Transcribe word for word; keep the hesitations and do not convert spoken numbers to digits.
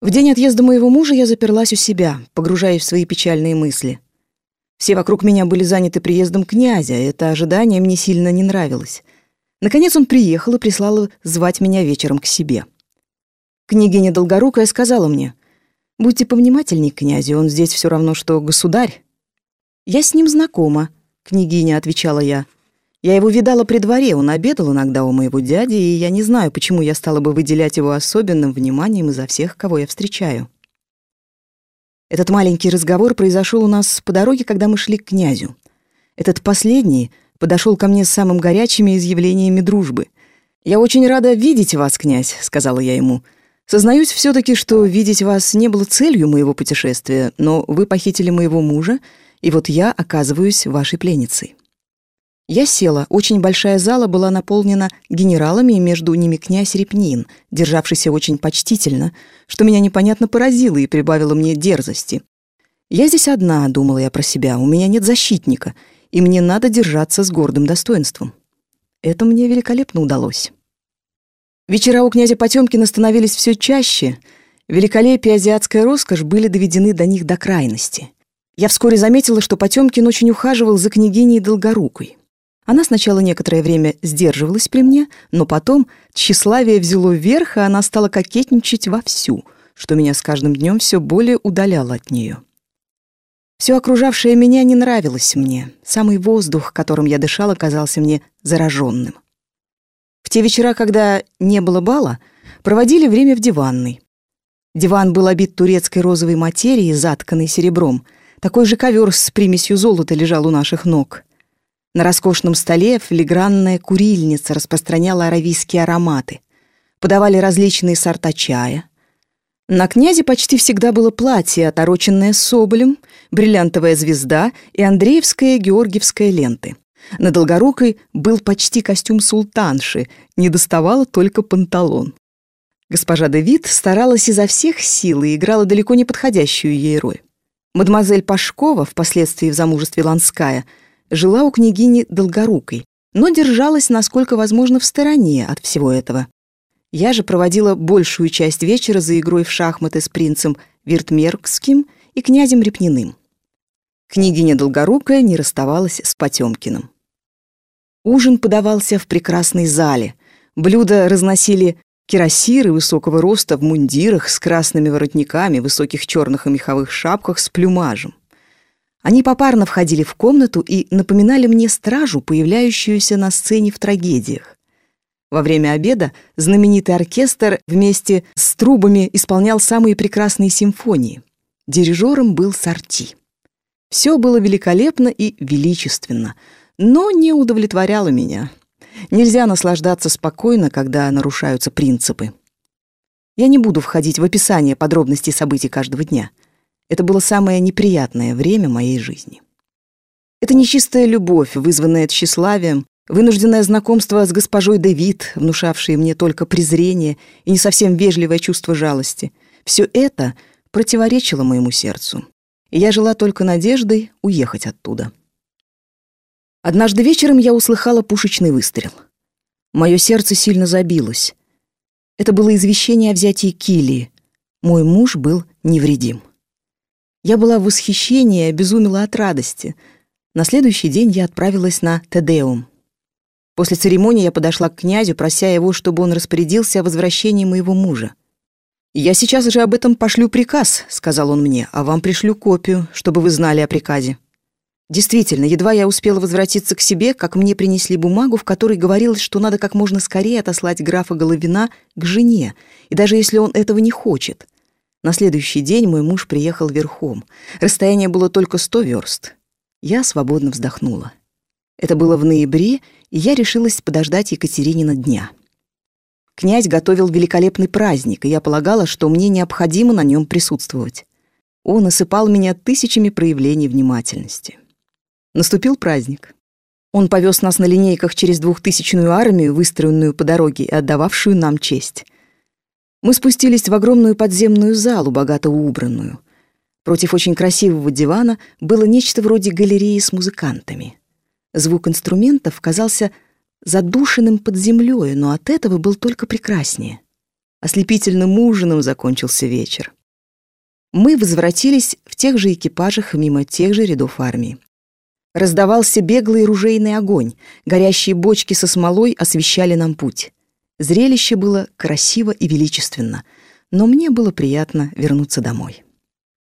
В день отъезда моего мужа я заперлась у себя, погружаясь в свои печальные мысли. Все вокруг меня были заняты приездом князя, и это ожидание мне сильно не нравилось. Наконец он приехал и прислал звать меня вечером к себе. Княгиня Долгорукая сказала мне: «Будьте повнимательней к князю, он здесь все равно, что государь». «Я с ним знакома», — княгиня отвечала я. «Я его видала при дворе, он обедал иногда у моего дяди, и я не знаю, почему я стала бы выделять его особенным вниманием изо всех, кого я встречаю». Этот маленький разговор произошел у нас по дороге, когда мы шли к князю. Этот последний подошел ко мне с самым горячими изъявлениями дружбы. «Я очень рада видеть вас, князь», — сказала я ему. «Сознаюсь все-таки, что видеть вас не было целью моего путешествия, но вы похитили моего мужа, и вот я оказываюсь вашей пленницей». Я села. Очень большая зала была наполнена генералами, и между ними князь Репнин, державшийся очень почтительно, что меня непонятно поразило и прибавило мне дерзости. «Я здесь одна», — думала я про себя, — «у меня нет защитника, и мне надо держаться с гордым достоинством». Это мне великолепно удалось. Вечера у князя Потёмкина становились все чаще. Великолепие и азиатская роскошь были доведены до них до крайности. Я вскоре заметила, что Потёмкин очень ухаживал за княгиней Долгорукой. Она сначала некоторое время сдерживалась при мне, но потом тщеславие взяло верх, и она стала кокетничать вовсю, что меня с каждым днем все более удаляло от нее. Все окружавшее меня не нравилось мне. Самый воздух, которым я дышала, казался мне зараженным. В те вечера, когда не было бала, проводили время в диванной. Диван был обит турецкой розовой материей, затканной серебром. Такой же ковер с примесью золота лежал у наших ног. На роскошном столе филигранная курильница распространяла аравийские ароматы. Подавали различные сорта чая. На князе почти всегда было платье, отороченное соболем, бриллиантовая звезда и андреевская георгиевская ленты. На Долгорукой был почти костюм султанши, недоставало только панталон. Госпожа де Вит старалась изо всех сил и играла далеко не подходящую ей роль. Мадемуазель Пашкова, впоследствии в замужестве Ланская, жила у княгини Долгорукой, но держалась, насколько возможно, в стороне от всего этого. Я же проводила большую часть вечера за игрой в шахматы с принцем Виртмергским и князем Репниным. Княгиня Долгорукая не расставалась с Потёмкиным. Ужин подавался в прекрасной зале. Блюда разносили кирасиры высокого роста в мундирах с красными воротниками, высоких черных и меховых шапках с плюмажем. Они попарно входили в комнату и напоминали мне стражу, появляющуюся на сцене в трагедиях. Во время обеда знаменитый оркестр вместе с трубами исполнял самые прекрасные симфонии. Дирижером был Сарти. Все было великолепно и величественно, но не удовлетворяло меня. Нельзя наслаждаться спокойно, когда нарушаются принципы. Я не буду входить в описание подробностей событий каждого дня. Это было самое неприятное время моей жизни. Это нечистая любовь, вызванная тщеславием, вынужденное знакомство с госпожой де Вит, внушавшее мне только презрение и не совсем вежливое чувство жалости. Все это противоречило моему сердцу, и я жила только надеждой уехать оттуда. Однажды вечером я услыхала пушечный выстрел. Мое сердце сильно забилось. Это было извещение о взятии Килии. Мой муж был невредим. Я была в восхищении и обезумела от радости. На следующий день я отправилась на Те-Деум. После церемонии я подошла к князю, прося его, чтобы он распорядился о возвращении моего мужа. «Я сейчас же об этом пошлю приказ», — сказал он мне, «а вам пришлю копию, чтобы вы знали о приказе». Действительно, едва я успела возвратиться к себе, как мне принесли бумагу, в которой говорилось, что надо как можно скорее отослать графа Головина к жене, и даже если он этого не хочет. На следующий день мой муж приехал верхом. Расстояние было только сто верст. Я свободно вздохнула. Это было в ноябре, и я решилась подождать Екатеринина дня. Князь готовил великолепный праздник, и я полагала, что мне необходимо на нем присутствовать. Он осыпал меня тысячами проявлений внимательности. Наступил праздник. Он повез нас на линейках через двухтысячную армию, выстроенную по дороге и отдававшую нам честь. Мы спустились в огромную подземную залу, богато убранную. Против очень красивого дивана было нечто вроде галереи с музыкантами. Звук инструментов казался задушенным под землей, но от этого был только прекраснее. Ослепительным ужином закончился вечер. Мы возвратились в тех же экипажах мимо тех же рядов армии. Раздавался беглый ружейный огонь, горящие бочки со смолой освещали нам путь. Зрелище было красиво и величественно, но мне было приятно вернуться домой.